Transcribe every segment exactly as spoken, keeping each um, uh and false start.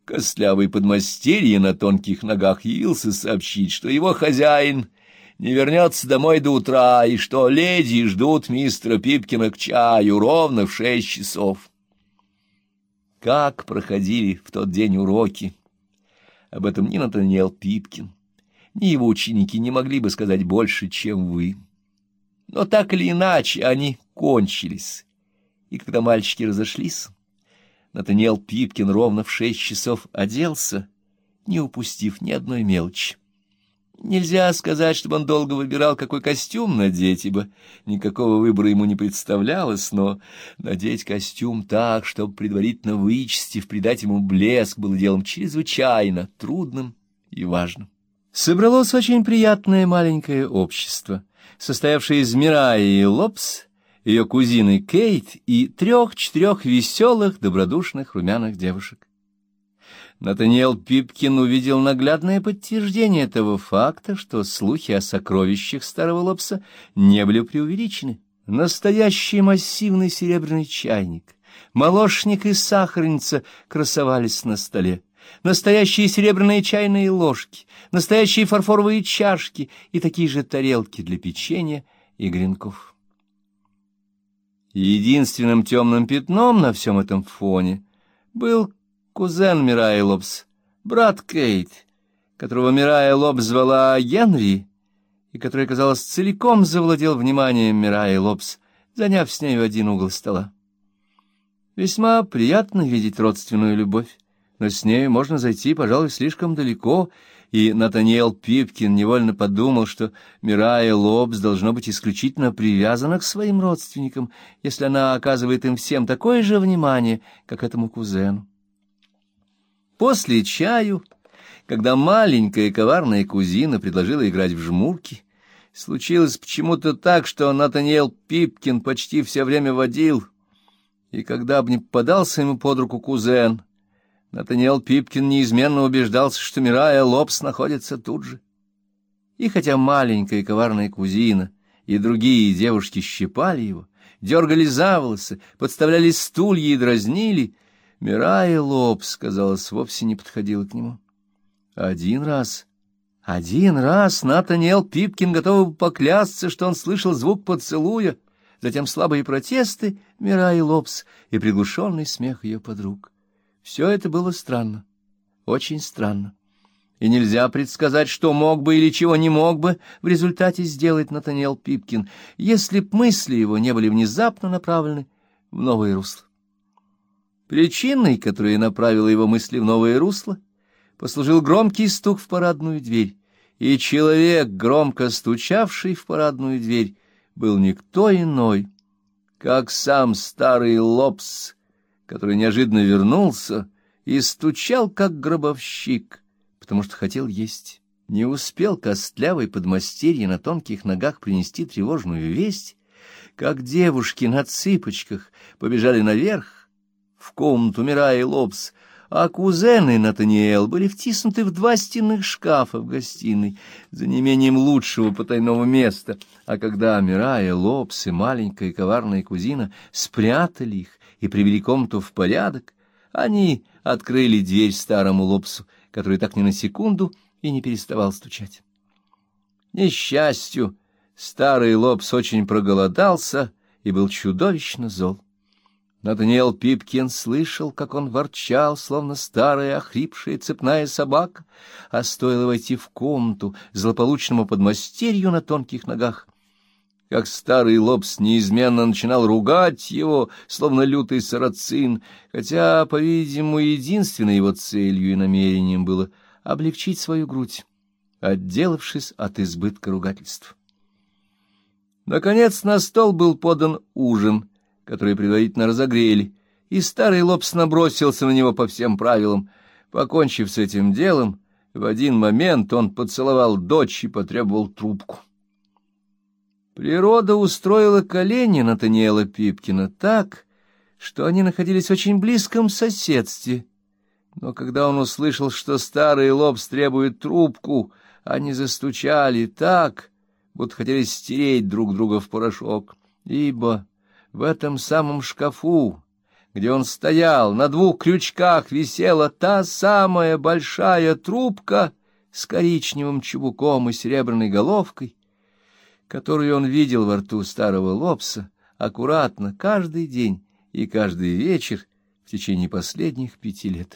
Костлявый подмастерье на тонких ногах явился сообщить, что его хозяин не вернется домой до утра, и что леди ждут мистера Пипкина к чаю ровно в шесть часов. Как проходили в тот день уроки, об этом ни Натаниэл Пипкин, ни его ученики не могли бы сказать больше, чем вы. Но так или иначе они кончились, и когда мальчики разошлись, Натаниэл Пипкин ровно в шесть часов оделся, не упустив ни одной мелочи. Нельзя сказать, чтобы он долго выбирал, какой костюм надеть, ибо никакого выбора ему не представлялось, но надеть костюм так, чтобы, предварительно вычистив, придать ему блеск, было делом чрезвычайно трудным и важным. Собралось очень приятное маленькое общество, состоявшее из Мирайи Лобс, ее кузины Кейт и трех-четырех веселых, добродушных, румяных девушек. Натаниэл Пипкин увидел наглядное подтверждение того факта, что слухи о сокровищах старого Лобса не были преувеличены. Настоящий массивный серебряный чайник, молочник и сахарница красовались на столе. Настоящие серебряные чайные ложки, настоящие фарфоровые чашки и такие же тарелки для печенья и гренков. Единственным темным пятном на всем этом фоне был кузен Мирайи Лобс, брат Кейт, которого Мирайи Лобс звала Генри, и который, казалось, целиком завладел вниманием Мирайи Лобс, заняв с нею один угол стола. Весьма приятно видеть родственную любовь, но с нею можно зайти, пожалуй, слишком далеко, и Натаниэл Пипкин невольно подумал, что Мирайи Лобс должно быть исключительно привязана к своим родственникам, если она оказывает им всем такое же внимание, как этому кузену. После чаю, когда маленькая коварная кузина предложила играть в жмурки, случилось почему-то так, что Натаниэл Пипкин почти все время водил, и когда бы не попадался ему под руку кузен, Натаниэл Пипкин неизменно убеждался, что Мирайи Лобс находится тут же. И хотя маленькая коварная кузина и другие девушки щипали его, дергали за волосы, подставляли стулья и дразнили, Мирайи Лобс, казалось, вовсе не подходила к нему. Один раз, один раз Натаниэл Пипкин готов был поклясться, что он слышал звук поцелуя, затем слабые протесты Мирайи Лобс и приглушенный смех ее подруг. Все это было странно, очень странно, и нельзя предсказать, что мог бы или чего не мог бы в результате сделать Натаниэл Пипкин, если б мысли его не были внезапно направлены в новое русло. Причиной, которая направила его мысли в новое русло, послужил громкий стук в парадную дверь, и человек, громко стучавший в парадную дверь, был никто иной, как сам старый Лобс, который неожиданно вернулся и стучал, как гробовщик, потому что хотел есть. Не успел костлявый подмастерье на тонких ногах принести тревожную весть, как девушки на цыпочках побежали наверх, в комнату Мирайи Лобс, а кузены Натаниэл были втиснуты в два стенных шкафа в гостиной за неимением лучшего потайного места, а когда Мирайи Лобс и маленькая коварная кузина спрятали их и привели комнату в порядок, они открыли дверь старому Лобсу, который так ни на секунду и не переставал стучать. К несчастью, старый Лобс очень проголодался и был чудовищно зол. Натаниэл Пипкин слышал, как он ворчал, словно старая охрипшая цепная собака, а стоило войти в комнату злополучному подмастерью на тонких ногах, как старый Лобс неизменно начинал ругать его, словно лютый сарацин, хотя, по-видимому, единственной его целью и намерением было облегчить свою грудь, отделавшись от избытка ругательств. Наконец на стол был подан ужин, который предварительно разогрели, и старый Лобс набросился на него по всем правилам. Покончив с этим делом, в один момент он поцеловал дочь и потребовал трубку. Природа устроила колени Натаниэла Пипкина так, что они находились в очень близком соседстве. Но когда он услышал, что старый Лобс требует трубку, они застучали так, будто хотели стереть друг друга в порошок, ибо в этом самом шкафу, где он стоял, на двух крючках висела та самая большая трубка с коричневым чубуком и серебряной головкой, которую он видел во рту старого Лобса аккуратно каждый день и каждый вечер в течение последних пяти лет.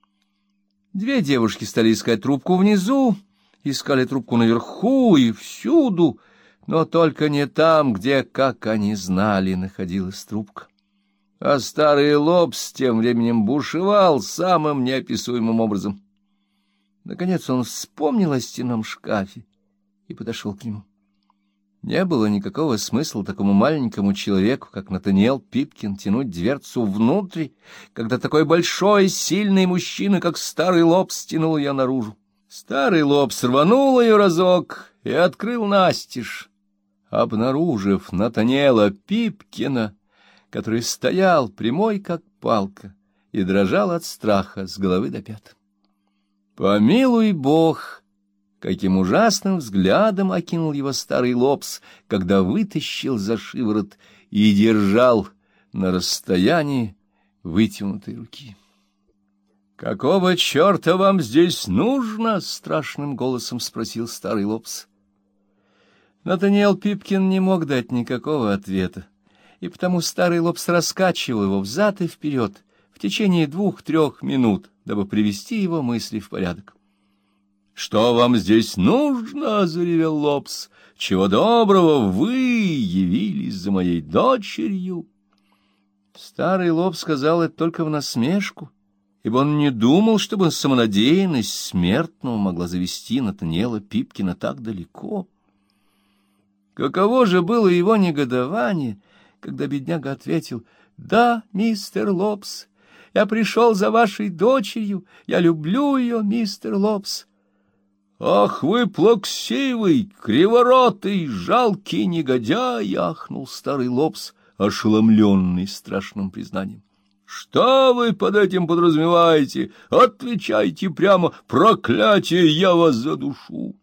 Две девушки стали искать трубку внизу, искали трубку наверху и всюду, но только не там, где, как они знали, находилась трубка. А старый Лобс тем временем бушевал самым неописуемым образом. Наконец он вспомнил о стенном шкафе и подошел к нему. Не было никакого смысла такому маленькому человеку, как Натаниэл Пипкин, тянуть дверцу внутрь, когда такой большой, сильный мужчина, как старый Лобс, тянул ее наружу. Старый Лобс рванул ее разок и открыл настежь, обнаружив Натаниэла Пипкина, который стоял прямой, как палка, и дрожал от страха с головы до пят. Помилуй Бог, каким ужасным взглядом окинул его старый Лобс, когда вытащил за шиворот и держал на расстоянии вытянутой руки. — Какого черта вам здесь нужно? — страшным голосом спросил старый Лобс. Натаниэл Пипкин не мог дать никакого ответа, и потому старый Лобс раскачивал его взад и вперед в течение двух-трех минут, дабы привести его мысли в порядок. — Что вам здесь нужно? — заревел Лобс. — Чего доброго, вы явились за моей дочерью? Старый Лобс сказал это только в насмешку, ибо он не думал, чтобы самонадеянность смертного могла завести Натаниэла Пипкина так далеко. Каково же было его негодование, когда бедняга ответил: «Да, мистер Лобс, я пришел за вашей дочерью, я люблю ее, мистер Лобс». «Ах вы плаксивый, криворотый, жалкий негодяй!» — ахнул старый Лобс, ошеломленный страшным признанием. «Что вы под этим подразумеваете? Отвечайте прямо, проклятие, я вас задушу!»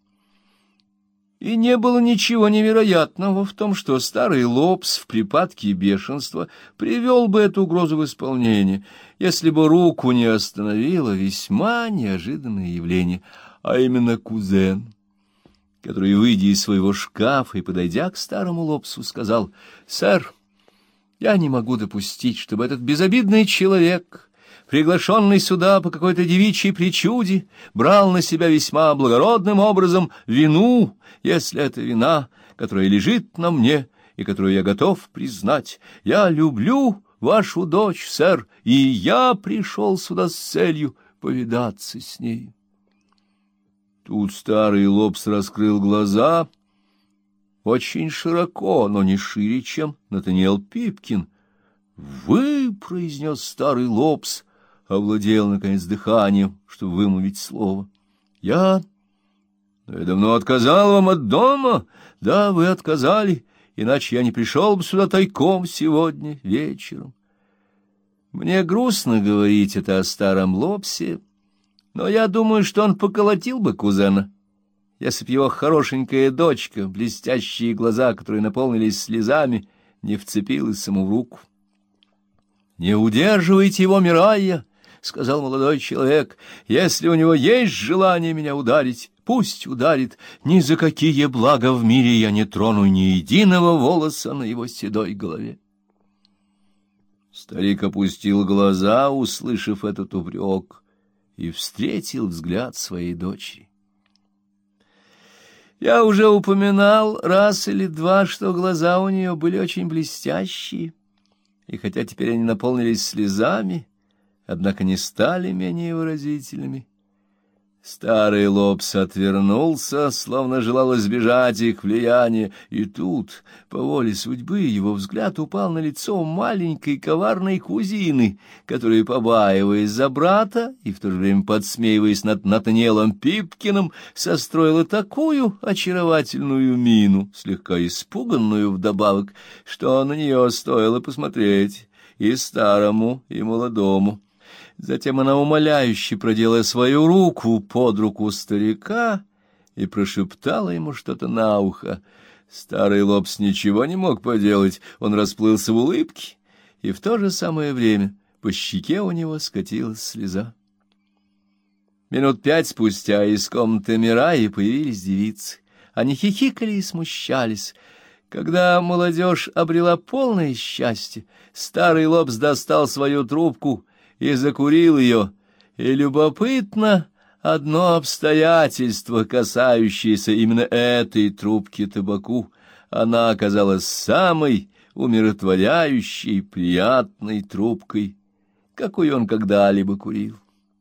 И не было ничего невероятного в том, что старый Лобс в припадке бешенства привел бы эту угрозу в исполнение, если бы руку не остановило весьма неожиданное явление, а именно кузен, который, выйдя из своего шкафа и подойдя к старому Лобсу, сказал: «Сэр, я не могу допустить, чтобы этот безобидный человек, приглашенный сюда по какой-то девичьей причуде, брал на себя весьма благородным образом вину, если это вина, которая лежит на мне и которую я готов признать. Я люблю вашу дочь, сэр, и я пришел сюда с целью повидаться с ней». Тут старый Лобс раскрыл глаза очень широко, но не шире, чем Натаниэл Пипкин. «Вы», — произнес старый Лобс, овладел, наконец, дыханием, чтобы вымолвить слово. «Я... я давно отказал вам от дома. Да, вы отказали, иначе я не пришел бы сюда тайком сегодня вечером». Мне грустно говорить это о старом Лобсе, но я думаю, что он поколотил бы кузена, если б его хорошенькая дочка, блестящие глаза, которые наполнились слезами, не вцепилась ему в руку. «Не удерживайте его, Мирайя», — сказал молодой человек. «Если у него есть желание меня ударить, пусть ударит. Ни за какие блага в мире я не трону ни единого волоса на его седой голове». Старик опустил глаза, услышав этот упрек, и встретил взгляд своей дочери. Я уже упоминал раз или два, что глаза у нее были очень блестящие, и хотя теперь они наполнились слезами, однако не стали менее выразительными. Старый Лобс отвернулся, словно желал избежать их влияния, и тут, по воле судьбы, его взгляд упал на лицо маленькой коварной кузины, которая, побаиваясь за брата и в то же время подсмеиваясь над Натаниэлом Пипкиным, состроила такую очаровательную мину, слегка испуганную вдобавок, что на нее стоило посмотреть и старому, и молодому. Затем она умоляюще продела свою руку под руку старика и прошептала ему что-то на ухо. Старый Лобс ничего не мог поделать, он расплылся в улыбке, и в то же самое время по щеке у него скатилась слеза. Минут пять спустя из комнаты Мираи появились девицы. Они хихикали и смущались. Когда молодежь обрела полное счастье, старый Лобс достал свою трубку и закурил ее. И любопытно одно обстоятельство, касающееся именно этой трубки табаку. Она оказалась самой умиротворяющей, приятной трубкой, какой он когда-либо курил.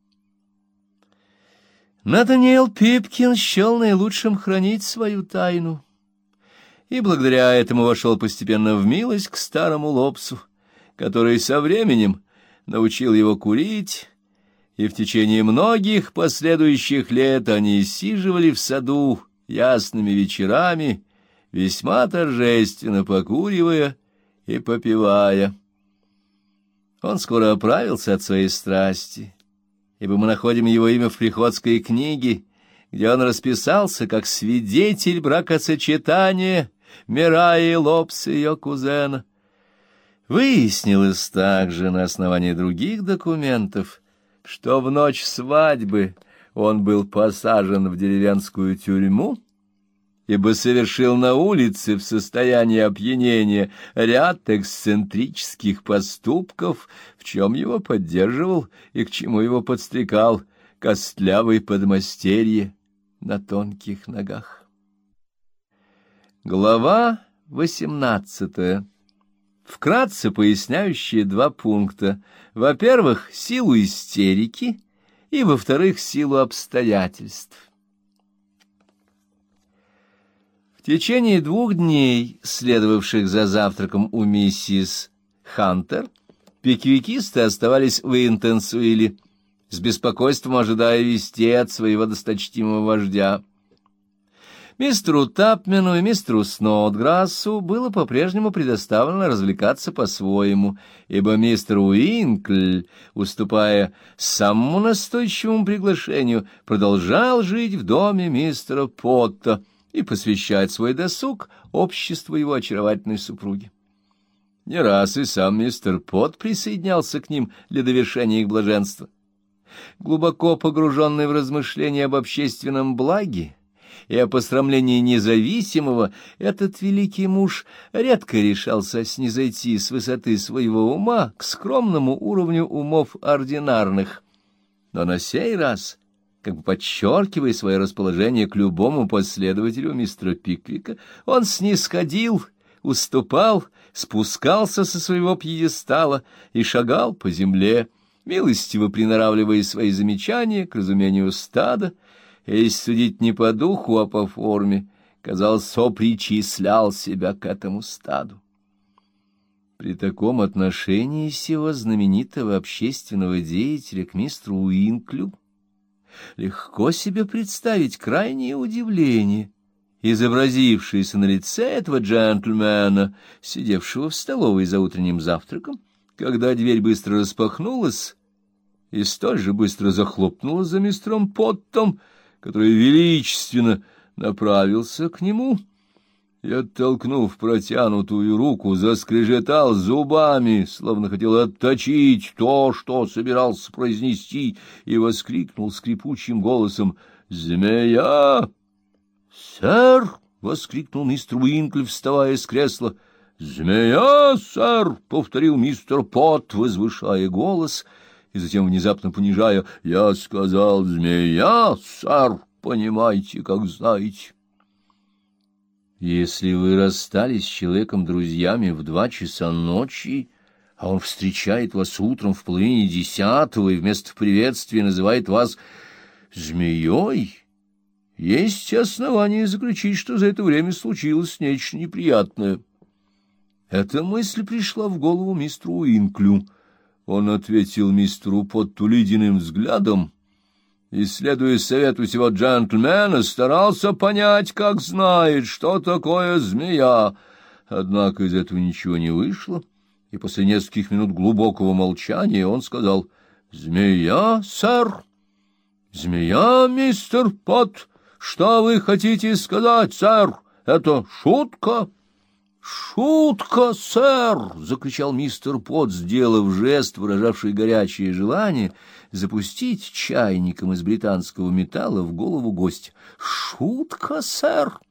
Натаниэл Пипкин счел наилучшим хранить свою тайну, и благодаря этому вошел постепенно в милость к старому Лобсу, который со временем научил его курить, и в течение многих последующих лет они сиживали в саду ясными вечерами, весьма торжественно покуривая и попивая. Он скоро оправился от своей страсти, ибо мы находим его имя в приходской книге, где он расписался как свидетель бракосочетания Мираи Лобса и ее кузена. Выяснилось также на основании других документов, что в ночь свадьбы он был посажен в деревенскую тюрьму, ибо совершил на улице в состоянии опьянения ряд эксцентрических поступков, в чем его поддерживал и к чему его подстрекал костлявый подмастерье на тонких ногах. Глава восемнадцатая. Вкратце поясняющие два пункта. Во-первых, силу истерики, и, во-вторых, силу обстоятельств. В течение двух дней, следовавших за завтраком у миссис Хантер, пиквикисты оставались в Интенсуиле, с беспокойством ожидая вести от своего досточтимого вождя. Мистеру Тапмену и мистеру Сноудграссу было по-прежнему предоставлено развлекаться по-своему, ибо мистер Уинкль, уступая самому настойчивому приглашению, продолжал жить в доме мистера Потта и посвящать свой досуг обществу его очаровательной супруги. Не раз и сам мистер Потт присоединялся к ним для довершения их блаженства. Глубоко погруженный в размышления об общественном благе и о посрамлении независимого, этот великий муж редко решался снизойти с высоты своего ума к скромному уровню умов ординарных. Но на сей раз, как бы подчеркивая свое расположение к любому последователю мистера Пиквика, он снисходил, уступал, спускался со своего пьедестала и шагал по земле, милостиво приноравливая свои замечания к разумению стада, и, если судить не по духу, а по форме, казалось, сопричислял себя к этому стаду. При таком отношении сего знаменитого общественного деятеля к мистеру Уинклю легко себе представить крайнее удивление, изобразившееся на лице этого джентльмена, сидевшего в столовой за утренним завтраком, когда дверь быстро распахнулась и столь же быстро захлопнулась за мистером Поттом, который величественно направился к нему и, оттолкнув протянутую руку, заскрежетал зубами, словно хотел отточить то, что собирался произнести, и воскликнул скрипучим голосом: «Змея!» «Сэр!» — воскликнул мистер Уинкль, вставая с кресла. «Змея, сэр!» — повторил мистер Потт, возвышая голос, и затем внезапно понижая: «Я сказал змея, сэр, понимаете, как знаете». Если вы расстались с человеком друзьями в два часа ночи, а он встречает вас утром в половине десятого и вместо приветствия называет вас змеей, есть основания заключить, что за это время случилось нечто неприятное. Эта мысль пришла в голову мистеру Уинклю. Он ответил мистеру Потту ледяным взглядом и, следуя совету сего джентльмена, старался понять, как знает, что такое змея. Однако из этого ничего не вышло, и после нескольких минут глубокого молчания он сказал: «Змея, сэр? Змея, мистер Потт? Что вы хотите сказать, сэр? Это шутка?» «Шутка, сэр!» — закричал мистер Потт, сделав жест, выражавший горячее желание запустить чайником из британского металла в голову гостя. «Шутка, сэр!»